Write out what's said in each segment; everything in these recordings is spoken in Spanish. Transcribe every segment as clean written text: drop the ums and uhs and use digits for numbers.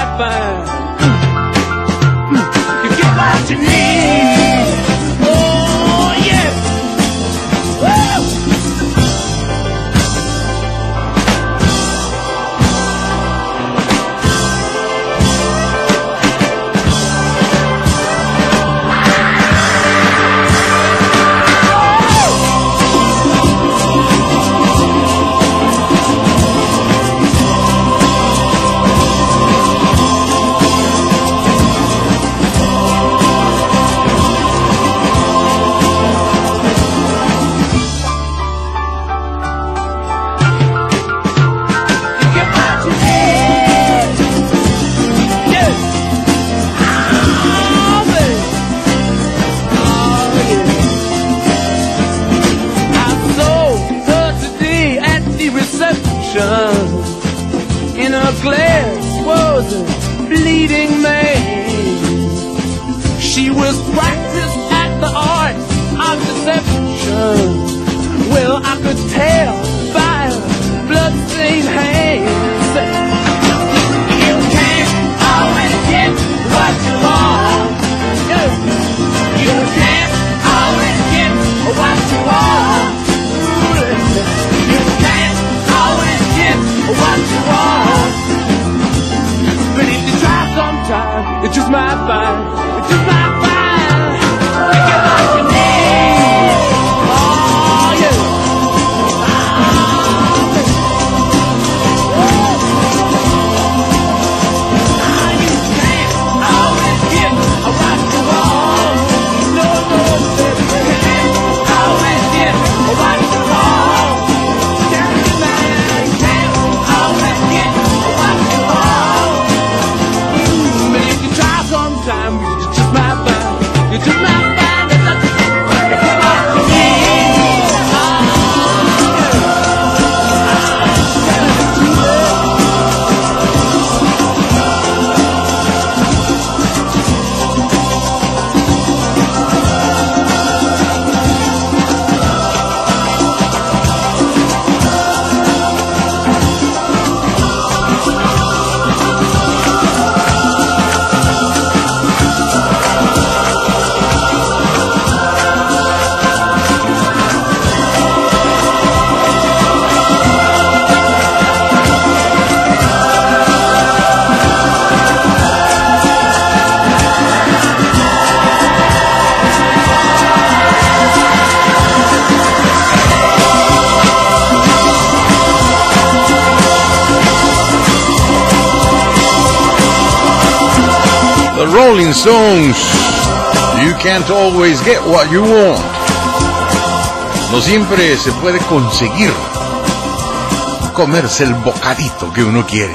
fine. You get what you need. Oh yeah. Woo! In her glass was a bleeding man. She was practiced at the art of deception. Well, I could tell by her bloodstained hands. You can't always get what you want. You can't always get what you want. You can't always get what you want. But if you try sometime, it just might find, it just might find, you get what you need. Oh yeah. You can't always get what you want. No, no, you can't always get what you want. Sometimes you just might find, you just might find that that's what you need. The Rolling Stones, You Can't Always Get What You Want. No siempre se puede conseguir comerse el bocadito que uno quiere.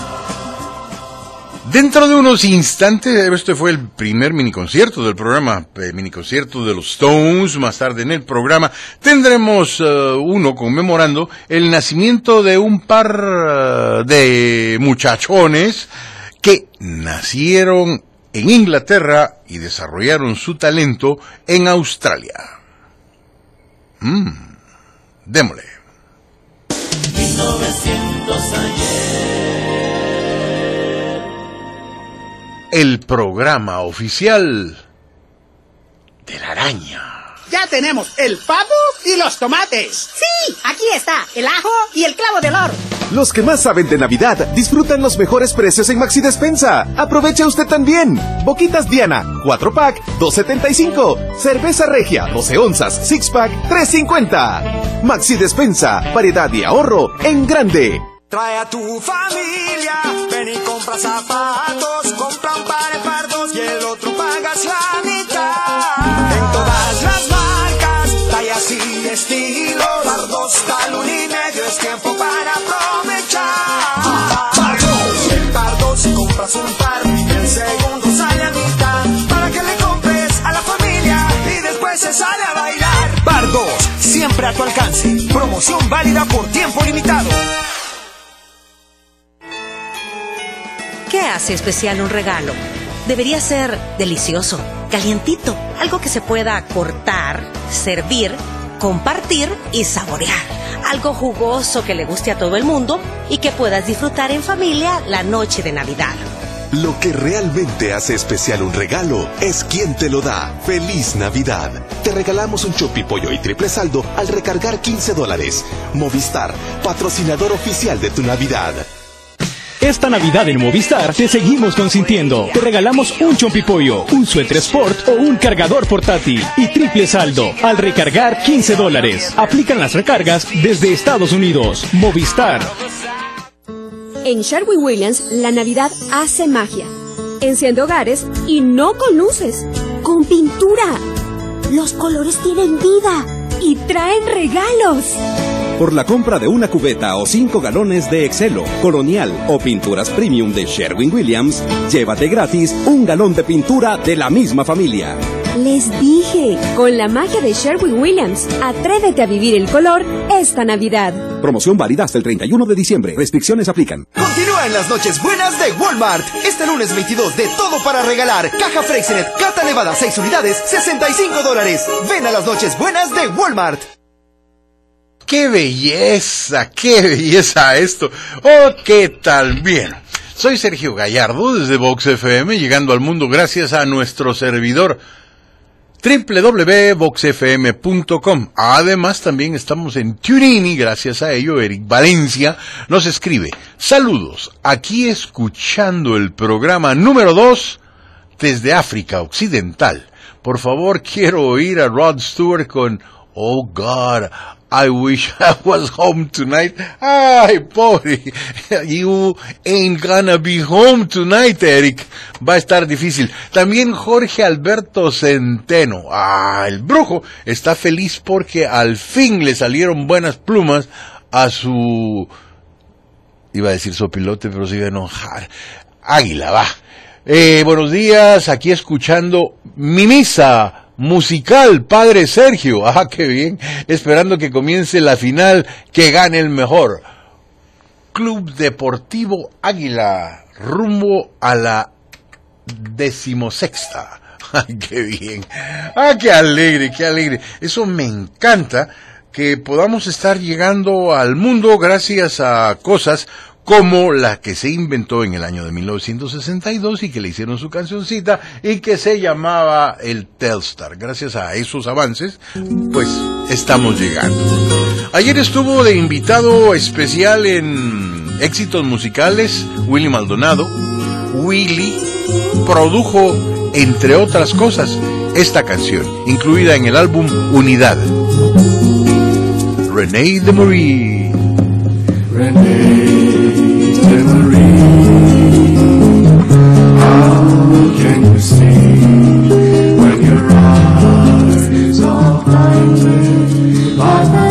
Dentro de unos instantes, este fue el primer miniconcierto del programa, miniconcierto de los Stones. Más tarde en el programa tendremos uno conmemorando el nacimiento de un par de muchachones que nacieron en Inglaterra y desarrollaron su talento en Australia. Démosle. 1900 ayer. El programa oficial de la araña. Ya tenemos el pavo y los tomates. Sí, aquí está el ajo y el clavo de olor. Los que más saben de Navidad disfrutan los mejores precios en Maxi Despensa. Aprovecha usted también. Boquitas Diana, 4-pack, $2.75. Cerveza Regia, 12 onzas, 6-pack, $3.50. Maxi Despensa, variedad y ahorro en grande. Trae a tu familia, ven y compra zapatos, compra un par de pardos y el otro pagas la mitad. En todas las marcas, tallas y estilos, Pardos, talón y medio, es tiempo para aprovechar. Pardos, en Pardos compras un par y el segundo sale a mitad, para que le compres a la familia y después se sale a bailar. Pardos, siempre a tu alcance, promoción válida por tiempo limitado. ¿Qué hace especial un regalo? Debería ser delicioso, calientito, algo que se pueda cortar, servir, compartir y saborear. Algo jugoso que le guste a todo el mundo y que puedas disfrutar en familia la noche de Navidad. Lo que realmente hace especial un regalo es quien te lo da. ¡Feliz Navidad! Te regalamos un Chompipollo y triple saldo al recargar $15. Movistar, patrocinador oficial de tu Navidad. Esta Navidad en Movistar te seguimos consintiendo. Te regalamos un Chompipollo, un suéter sport o un cargador portátil y triple saldo al recargar $15. Aplican las recargas desde Estados Unidos. Movistar. En Sherwin-Williams, la Navidad hace magia. Enciende hogares y no con luces, con pintura. Los colores tienen vida y traen regalos. Por la compra de una cubeta o 5 galones de Excelo, Colonial o pinturas premium de Sherwin-Williams, llévate gratis un galón de pintura de la misma familia. Les dije, con la magia de Sherwin-Williams, atrévete a vivir el color esta Navidad. Promoción válida hasta el 31 de diciembre. Restricciones aplican. Continúan las noches buenas de Walmart. Este lunes 22 de todo para regalar. Caja Freixenet Cata Nevada 6 unidades, $65. Ven a las noches buenas de Walmart. ¡Qué belleza esto! ¡Oh, qué tal! Bien, soy Sergio Gallardo desde Vox FM, llegando al mundo gracias a nuestro servidor www.voxfm.com. Además, también estamos en TuneIn y gracias a ello, Eric Valencia nos escribe: saludos, aquí escuchando el programa número 2 desde África Occidental. Por favor, quiero oír a Rod Stewart con Oh God, I wish I was home tonight. Ay, pobre. You ain't gonna be home tonight, Eric. Va a estar difícil. También Jorge Alberto Centeno. El brujo está feliz porque al fin le salieron buenas plumas a su... Iba a decir sopilote, pero se iba a enojar. Águila, va. Buenos días, aquí escuchando mi misa musical, Padre Sergio. Qué bien. Esperando que comience la final, que gane el mejor. Club Deportivo Águila, rumbo a la 16ª. Qué bien. Qué alegre, qué alegre. Eso me encanta, que podamos estar llegando al mundo gracias a cosas como la que se inventó en el año de 1962 y que le hicieron su cancioncita y que se llamaba el Telstar. Gracias a esos avances, pues estamos llegando. Ayer estuvo de invitado especial en Éxitos Musicales Willy Maldonado. Willy produjo, entre otras cosas, esta canción, incluida en el álbum Unidad. René de Marie. How can you see when your eyes are blinded by the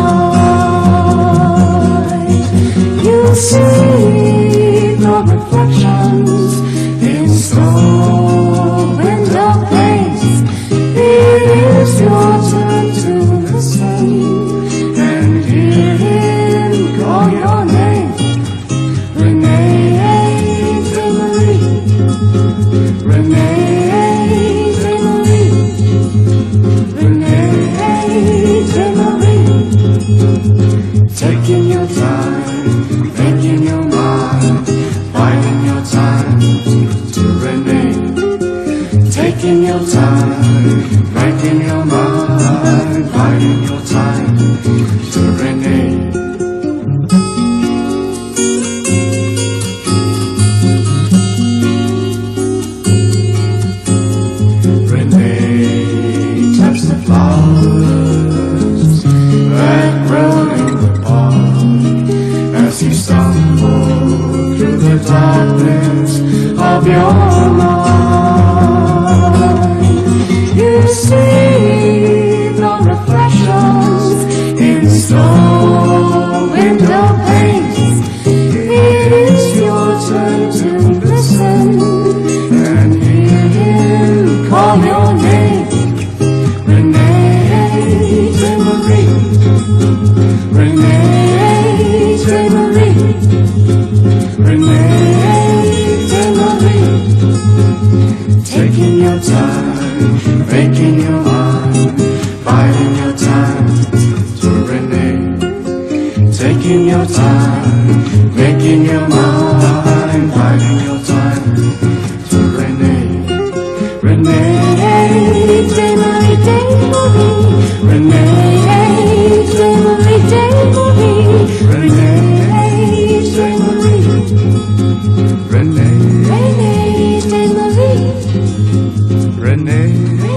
night? You see the reflections in slow window panes. It is your turn to listen and hear him call your name. Taking your time, making your mind, finding your time to remain. Taking your time, making your mind, finding your time to remain. Renee touched the flowers that grow in the park as you stumble through the darkness of your mind. You see the reflections in slow window panes. It is your turn to listen and hear him call your name. Renee de Marie. Renee de Marie. Renee de Marie. Taking your time, making your mind, finding your time to Renee. Taking your time, making your mind, finding your time Renee, J-Marie, J-Marie, Renee, J-Marie, Renee, J-Marie, Renee,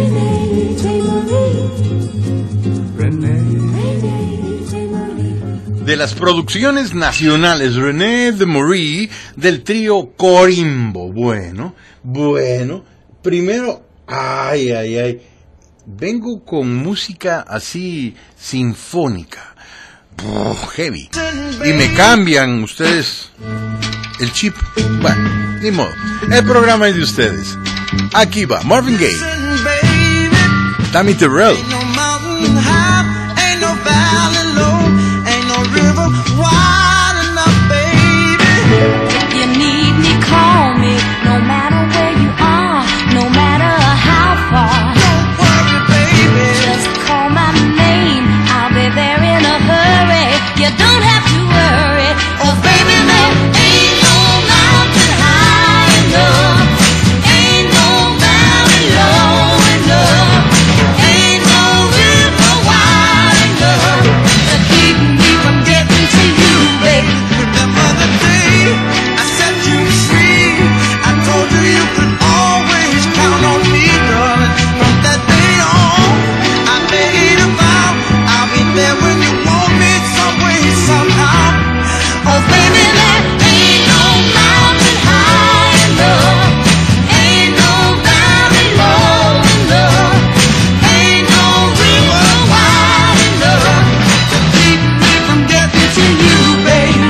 de las producciones nacionales, René de Marie, del trío Corimbo. Bueno, primero, vengo con música así sinfónica, heavy, y me cambian ustedes el chip. Bueno, ni modo, el programa es de ustedes. Aquí va Marvin Gaye, Tammy Terrell. You don't have to worry, 'cause baby there ain't no mountain high enough, ain't no valley low enough, ain't no river wide enough to keep me from getting to you, baby. Remember the day I set you free, I told you you could always count on me, darling. From that day on, I made a vow, I'll be there when you want me somehow. Oh baby, there ain't no mountain high enough, ain't no valley low enough, ain't no river wide enough to keep me from getting to you, baby.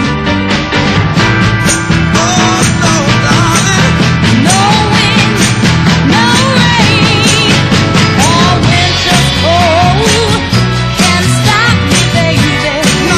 Oh no, darling, no wind, no rain, or winter's cold can stop me, baby. No.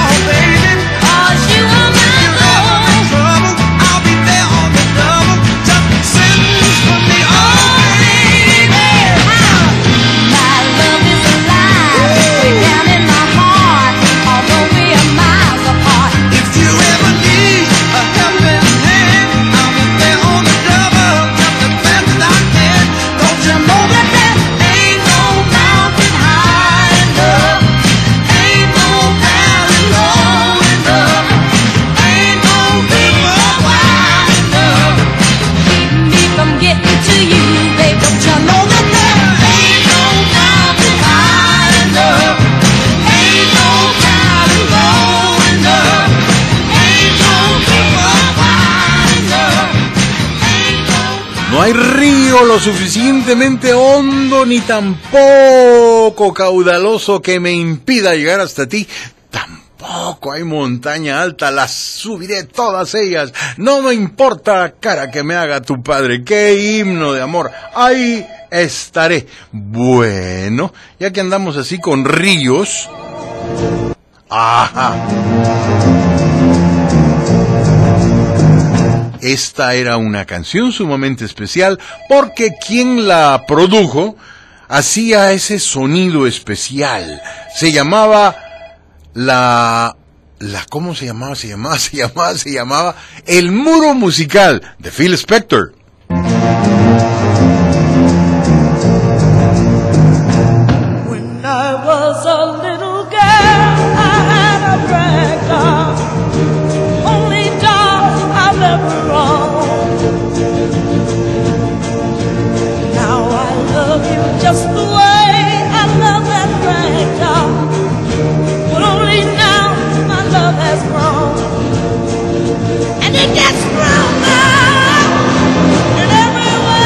No hay río lo suficientemente hondo ni tampoco caudaloso que me impida llegar hasta ti. Tampoco hay montaña alta, las subiré todas ellas. No me importa la cara que me haga tu padre. ¡Qué himno de amor! Ahí estaré. Bueno, ya que andamos así con ríos. ¡Ajá! Esta era una canción sumamente especial porque quien la produjo hacía ese sonido especial. Se llamaba ¿cómo se llamaba? Se llamaba El Muro Musical de Phil Spector. When I was a little girl, I had a rag doll, only doll I've ever owned. Now I love you just the way I love that rag doll, but only now my love has grown, and it gets stronger in every way.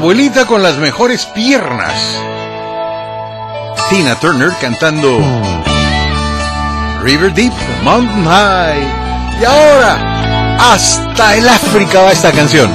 abuelita con las mejores piernas. Tina Turner cantando River Deep, Mountain High. Y ahora, hasta el África va esta canción.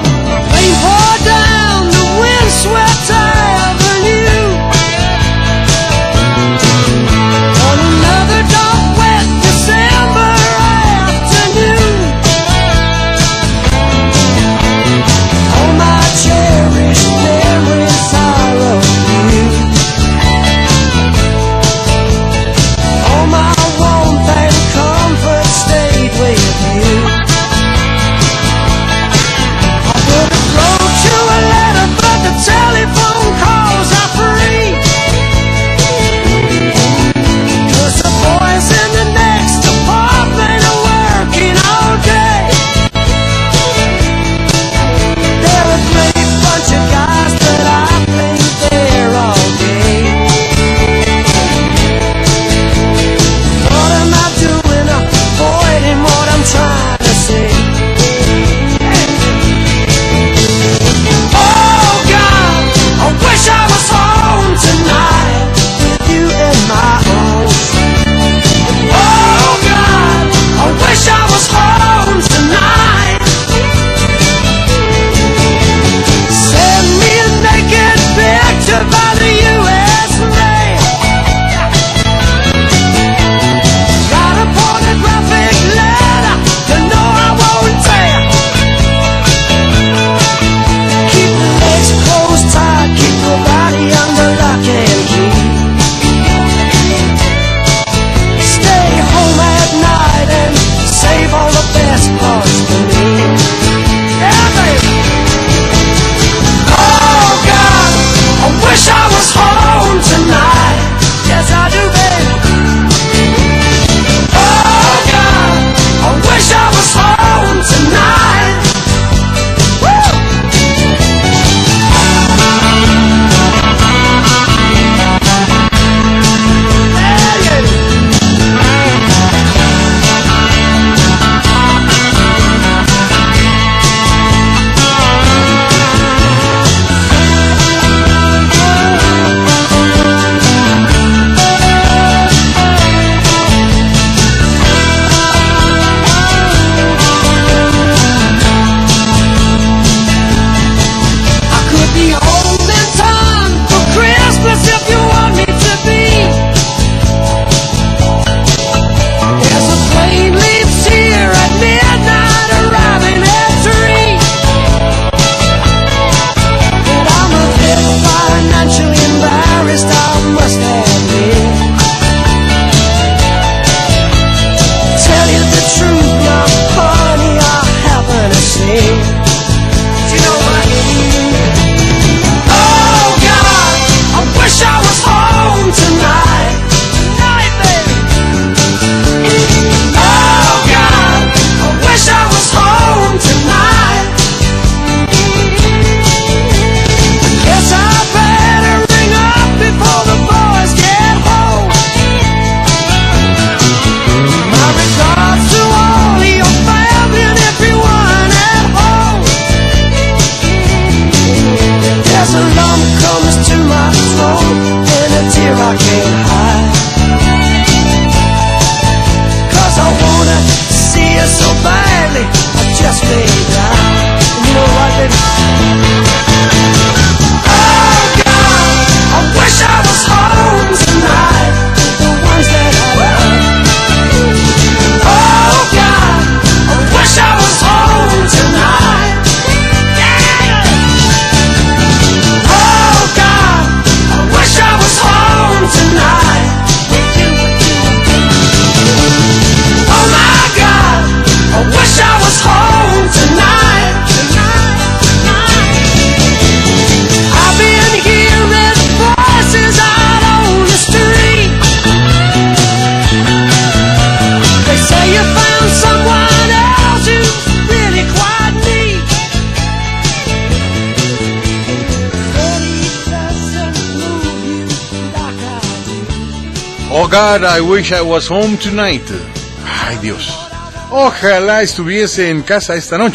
Oh God, I wish I was home tonight. Ay, Dios. Ojalá estuviese en casa esta noche.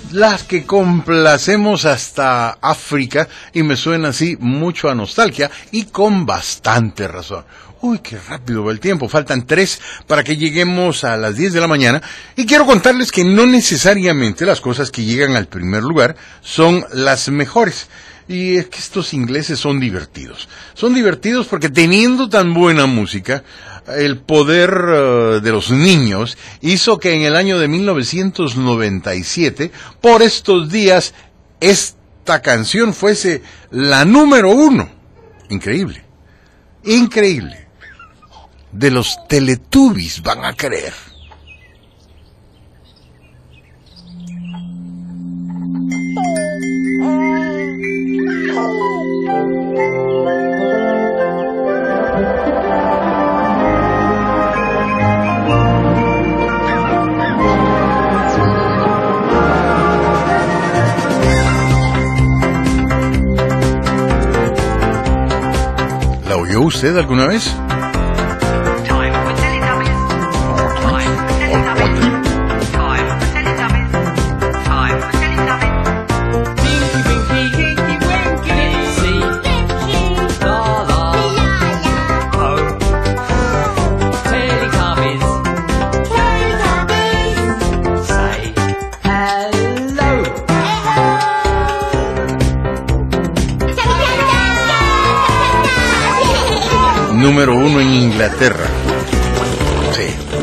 las que complacemos hasta África, y me suena así mucho a nostalgia, y con bastante razón. Uy, qué rápido va el tiempo. Faltan 3 para que lleguemos a las 10 de la mañana. Y quiero contarles que no necesariamente las cosas que llegan al primer lugar son las mejores. Y es que estos ingleses son divertidos. Son divertidos porque teniendo tan buena música, el poder de los niños hizo que en el año de 1997, por estos días, esta canción fuese la número 1. Increíble. Increíble. De los Teletubbies, van a creer. ¿La oyó usted alguna vez? Número 1 en Inglaterra. Sí.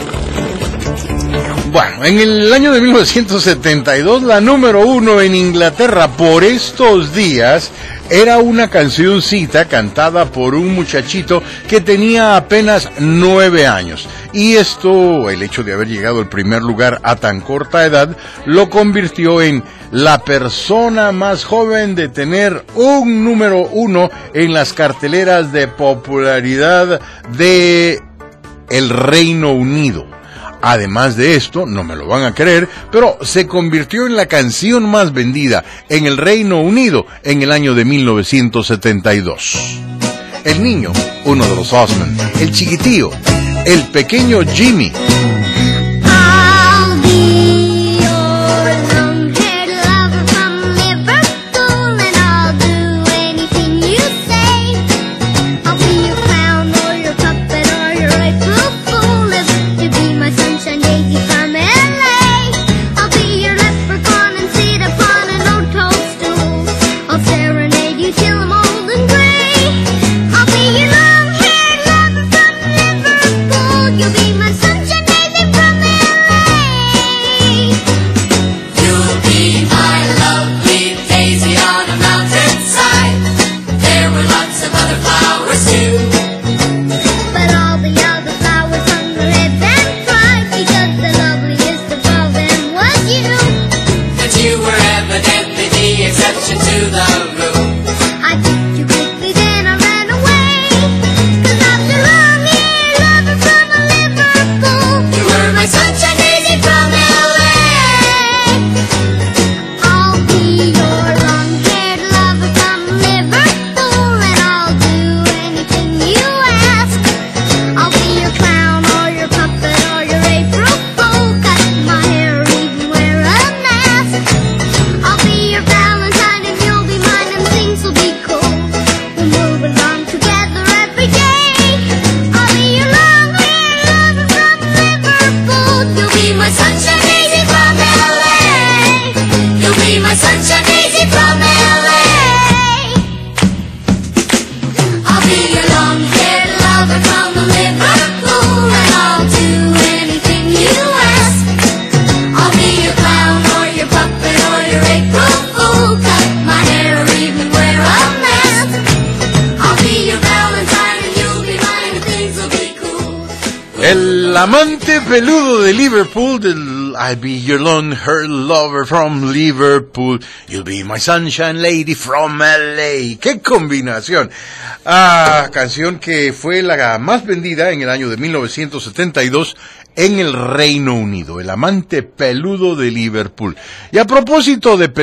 Bueno, en el año de 1972, la número 1 en Inglaterra por estos días era una cancioncita cantada por un muchachito que tenía apenas 9 años. Y esto, el hecho de haber llegado al primer lugar a tan corta edad, lo convirtió en la persona más joven de tener un número 1 en las carteleras de popularidad de el Reino Unido. Además de esto, no me lo van a creer, pero se convirtió en la canción más vendida en el Reino Unido en el año de 1972. El niño, uno de los Osmond, el chiquitío, el pequeño Jimmy. El amante peludo de Liverpool, del I'll be your long-haired lover from Liverpool, you'll be my sunshine lady from LA. ¡Qué combinación! Canción que fue la más vendida en el año de 1972 en el Reino Unido, el amante peludo de Liverpool. Y a propósito de